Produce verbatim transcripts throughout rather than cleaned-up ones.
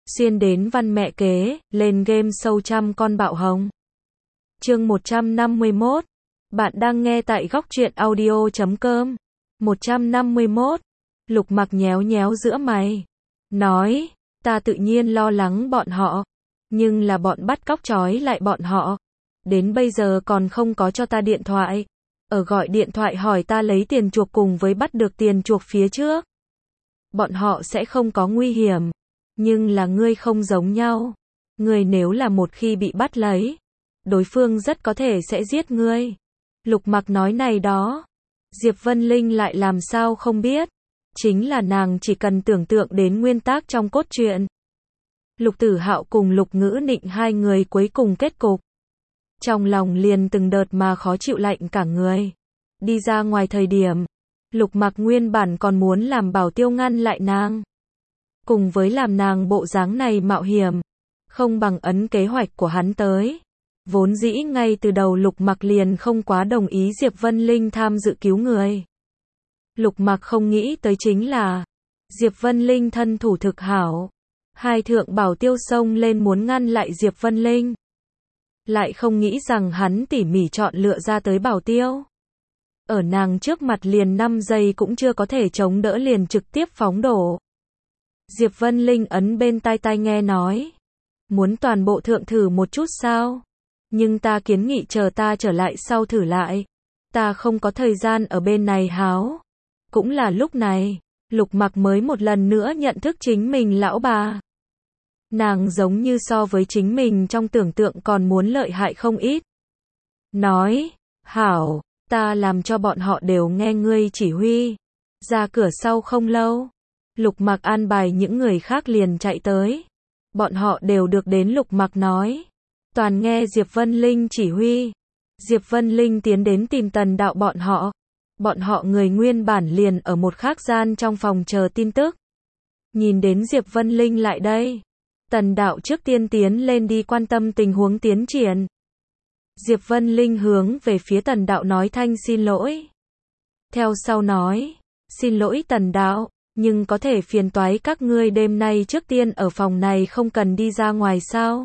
Xuyên đến văn mẹ kế, lên game sâu trăm con bạo hồng. Chương một trăm năm mươi mốt. Bạn đang nghe tại góc truyện audio chấm com. một trăm năm mươi mốt. Lục Mặc nhéo nhéo giữa mày. Nói, ta tự nhiên lo lắng bọn họ. Nhưng là bọn bắt cóc trói lại bọn họ. Đến bây giờ còn không có cho ta điện thoại. Ở gọi điện thoại hỏi ta lấy tiền chuộc cùng với bắt được tiền chuộc phía trước. Bọn họ sẽ không có nguy hiểm. Nhưng là ngươi không giống nhau. Ngươi nếu là một khi bị bắt lấy, đối phương rất có thể sẽ giết ngươi. Lục Mặc nói này đó. Diệp Vân Linh lại làm sao không biết. Chính là nàng chỉ cần tưởng tượng đến nguyên tắc trong cốt truyện. Lục Tử Hạo cùng Lục Ngữ Nịnh hai người cuối cùng kết cục. Trong lòng liền từng đợt mà khó chịu lạnh cả người. Đi ra ngoài thời điểm, Lục Mặc nguyên bản còn muốn làm Bảo Tiêu ngăn lại nàng. Cùng với làm nàng bộ dáng này mạo hiểm, không bằng ấn kế hoạch của hắn tới. Vốn dĩ ngay từ đầu Lục Mặc liền không quá đồng ý Diệp Vân Linh tham dự cứu người. Lục Mặc không nghĩ tới chính là, Diệp Vân Linh thân thủ thực hảo. Hai thượng Bảo Tiêu xông lên muốn ngăn lại Diệp Vân Linh. Lại không nghĩ rằng hắn tỉ mỉ chọn lựa ra tới Bảo Tiêu. Ở nàng trước mặt liền năm giây cũng chưa có thể chống đỡ liền trực tiếp phóng đổ. Diệp Vân Linh ấn bên tai tai nghe nói. Muốn toàn bộ thượng thử một chút sao? Nhưng ta kiến nghị chờ ta trở lại sau thử lại. Ta không có thời gian ở bên này háo. Cũng là lúc này, Lục Mặc mới một lần nữa nhận thức chính mình lão bà. Nàng giống như so với chính mình trong tưởng tượng còn muốn lợi hại không ít. Nói, hảo, ta làm cho bọn họ đều nghe ngươi chỉ huy. Ra cửa sau không lâu, Lục Mặc an bài những người khác liền chạy tới. Bọn họ đều được đến Lục Mặc nói. Toàn nghe Diệp Vân Linh chỉ huy. Diệp Vân Linh tiến đến tìm Tần Đạo bọn họ. Bọn họ người nguyên bản liền ở một khác gian trong phòng chờ tin tức. Nhìn đến Diệp Vân Linh lại đây, Tần Đạo trước tiên tiến lên đi quan tâm tình huống tiến triển. Diệp Vân Linh hướng về phía Tần Đạo nói thanh xin lỗi. Theo sau nói, xin lỗi Tần Đạo, nhưng có thể phiền toái các ngươi đêm nay trước tiên ở phòng này không cần đi ra ngoài sao?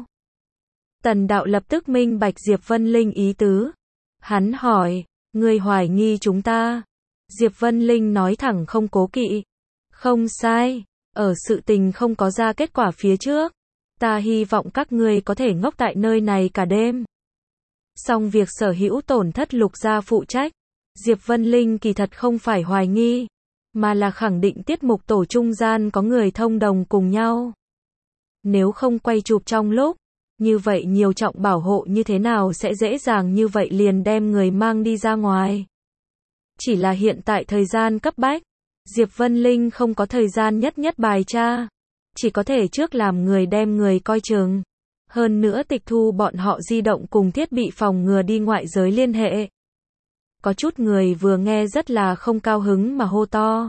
Tần Đạo lập tức minh bạch Diệp Vân Linh ý tứ. Hắn hỏi, ngươi hoài nghi chúng ta? Diệp Vân Linh nói thẳng không cố kỵ. Không sai, ở sự tình không có ra kết quả phía trước, ta hy vọng các ngươi có thể ngốc tại nơi này cả đêm. Song việc sở hữu tổn thất Lục gia phụ trách. Diệp Vân Linh kỳ thật không phải hoài nghi, mà là khẳng định tiết mục tổ trung gian có người thông đồng cùng nhau. Nếu không quay chụp trong lúc, như vậy nhiều trọng bảo hộ như thế nào sẽ dễ dàng như vậy liền đem người mang đi ra ngoài. Chỉ là hiện tại thời gian cấp bách, Diệp Vân Linh không có thời gian nhất nhất bài tra, chỉ có thể trước làm người đem người coi chừng. Hơn nữa tịch thu bọn họ di động cùng thiết bị phòng ngừa đi ngoại giới liên hệ. Có chút người vừa nghe rất là không cao hứng mà hô to.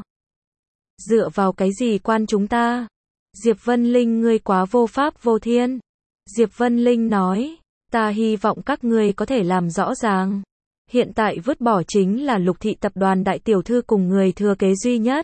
Dựa vào cái gì quan chúng ta? Diệp Vân Linh ngươi quá vô pháp vô thiên. Diệp Vân Linh nói, ta hy vọng các ngươi có thể làm rõ ràng. Hiện tại vứt bỏ chính là Lục thị tập đoàn đại tiểu thư cùng người thừa kế duy nhất.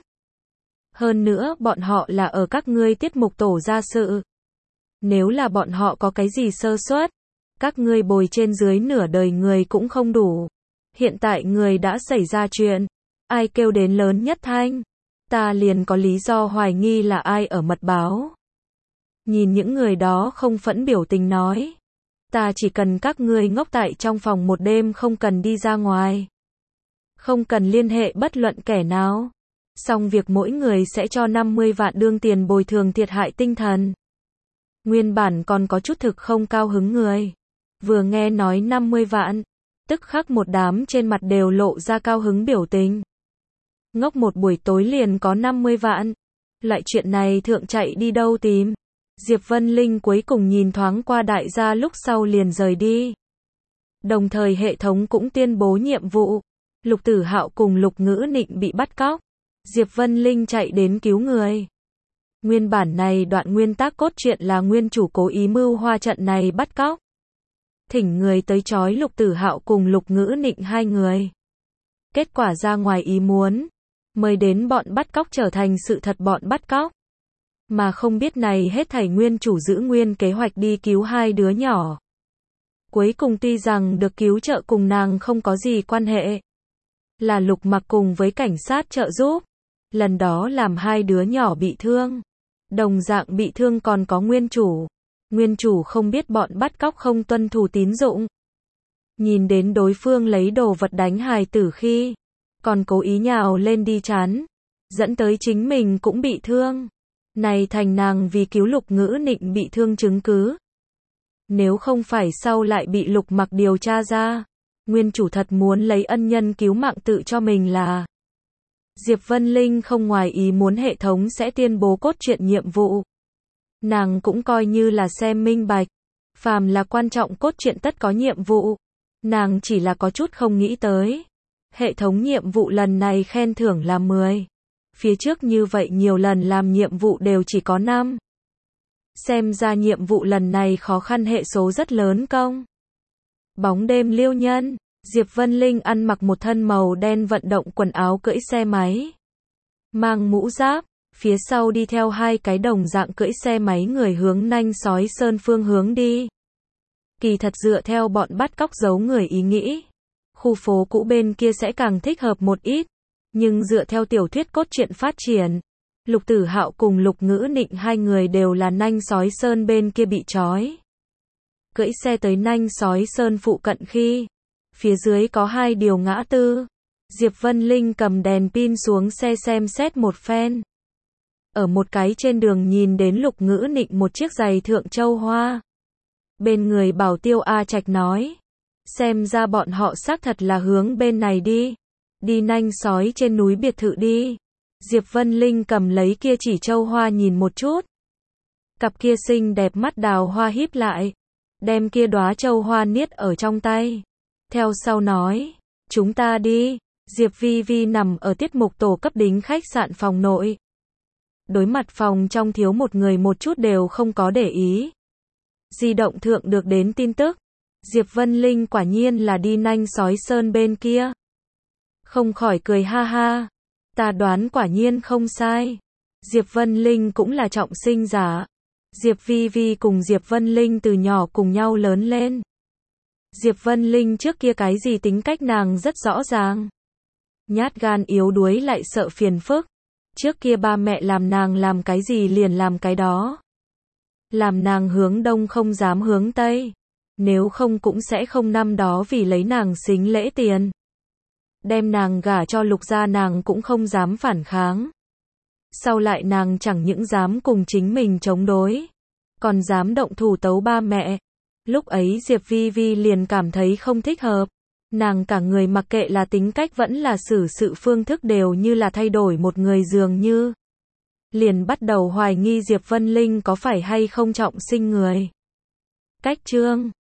Hơn nữa bọn họ là ở các ngươi tiết mục tổ ra sự. Nếu là bọn họ có cái gì sơ suất, các ngươi bồi trên dưới nửa đời người cũng không đủ. Hiện tại người đã xảy ra chuyện, ai kêu đến lớn nhất thanh, ta liền có lý do hoài nghi là ai ở mật báo. Nhìn những người đó không phẫn biểu tình nói, ta chỉ cần các ngươi ngốc tại trong phòng một đêm không cần đi ra ngoài. Không cần liên hệ bất luận kẻ nào. Xong việc mỗi người sẽ cho năm mươi vạn đương tiền bồi thường thiệt hại tinh thần. Nguyên bản còn có chút thực không cao hứng người. Vừa nghe nói năm mươi vạn, tức khắc một đám trên mặt đều lộ ra cao hứng biểu tình. Ngốc một buổi tối liền có năm mươi vạn. Loại chuyện này thượng chạy đi đâu tìm? Diệp Vân Linh cuối cùng nhìn thoáng qua đại gia lúc sau liền rời đi. Đồng thời hệ thống cũng tuyên bố nhiệm vụ. Lục Tử Hạo cùng Lục Ngữ Nịnh bị bắt cóc. Diệp Vân Linh chạy đến cứu người. Nguyên bản này đoạn nguyên tắc cốt truyện là nguyên chủ cố ý mưu hoa trận này bắt cóc. Thỉnh người tới trói Lục Tử Hạo cùng Lục Ngữ Nịnh hai người. Kết quả ra ngoài ý muốn, mới đến bọn bắt cóc trở thành sự thật bọn bắt cóc. Mà không biết này hết thảy nguyên chủ giữ nguyên kế hoạch đi cứu hai đứa nhỏ. Cuối cùng tuy rằng được cứu trợ cùng nàng không có gì quan hệ. Là Lục Mặc cùng với cảnh sát trợ giúp. Lần đó làm hai đứa nhỏ bị thương. Đồng dạng bị thương còn có nguyên chủ. Nguyên chủ không biết bọn bắt cóc không tuân thủ tín dụng. Nhìn đến đối phương lấy đồ vật đánh hài tử khi, còn cố ý nhào lên đi chán. Dẫn tới chính mình cũng bị thương. Này thành nàng vì cứu Lục Ngữ Nịnh bị thương chứng cứ. Nếu không phải sau lại bị Lục Mặc điều tra ra, nguyên chủ thật muốn lấy ân nhân cứu mạng tự cho mình là. Diệp Vân Linh không ngoài ý muốn hệ thống sẽ tuyên bố cốt truyện nhiệm vụ. Nàng cũng coi như là xem minh bạch. Phàm là quan trọng cốt truyện tất có nhiệm vụ. Nàng chỉ là có chút không nghĩ tới. Hệ thống nhiệm vụ lần này khen thưởng là mười. Phía trước như vậy nhiều lần làm nhiệm vụ đều chỉ có năm. Xem ra nhiệm vụ lần này khó khăn hệ số rất lớn công. Bóng đêm liêu nhân, Diệp Vân Linh ăn mặc một thân màu đen vận động quần áo cưỡi xe máy. Mang mũ giáp, phía sau đi theo hai cái đồng dạng cưỡi xe máy người hướng Nanh Sói Sơn phương hướng đi. Kỳ thật dựa theo bọn bắt cóc giấu người ý nghĩ. Khu phố cũ bên kia sẽ càng thích hợp một ít. Nhưng dựa theo tiểu thuyết cốt truyện phát triển, Lục Tử Hạo cùng Lục Ngữ Nịnh hai người đều là Nanh Sói Sơn bên kia bị trói. Cưỡi xe tới Nanh Sói Sơn phụ cận khi, phía dưới có hai điều ngã tư. Diệp Vân Linh cầm đèn pin xuống xe xem xét một phen. Ở một cái trên đường nhìn đến Lục Ngữ Nịnh một chiếc giày thượng châu hoa. Bên người bảo tiêu A Trạch nói, xem ra bọn họ xác thật là hướng bên này đi. Đi Nanh Sói trên núi biệt thự đi. Diệp Vân Linh cầm lấy kia chỉ châu hoa nhìn một chút. Cặp kia xinh đẹp mắt đào hoa híp lại. Đem kia đóa châu hoa niết ở trong tay. Theo sau nói, chúng ta đi. Diệp Vi Vi nằm ở tiết mục tổ cấp đính khách sạn phòng nội. Đối mặt phòng trong thiếu một người một chút đều không có để ý. Di động thượng được đến tin tức. Diệp Vân Linh quả nhiên là đi Nanh Sói Sơn bên kia. Không khỏi cười ha ha. Ta đoán quả nhiên không sai. Diệp Vân Linh cũng là trọng sinh giả. Diệp Vi Vi cùng Diệp Vân Linh từ nhỏ cùng nhau lớn lên. Diệp Vân Linh trước kia cái gì tính cách nàng rất rõ ràng. Nhát gan yếu đuối lại sợ phiền phức. Trước kia ba mẹ làm nàng làm cái gì liền làm cái đó. Làm nàng hướng đông không dám hướng tây. Nếu không cũng sẽ không năm đó vì lấy nàng xính lễ tiền. Đem nàng gả cho Lục gia nàng cũng không dám phản kháng. Sau lại nàng chẳng những dám cùng chính mình chống đối, còn dám động thủ tấu ba mẹ. Lúc ấy Diệp Vi Vi liền cảm thấy không thích hợp. Nàng cả người mặc kệ là tính cách vẫn là xử sự phương thức đều như là thay đổi một người dường như. Liền bắt đầu hoài nghi Diệp Vân Linh có phải hay không trọng sinh người. Cách chương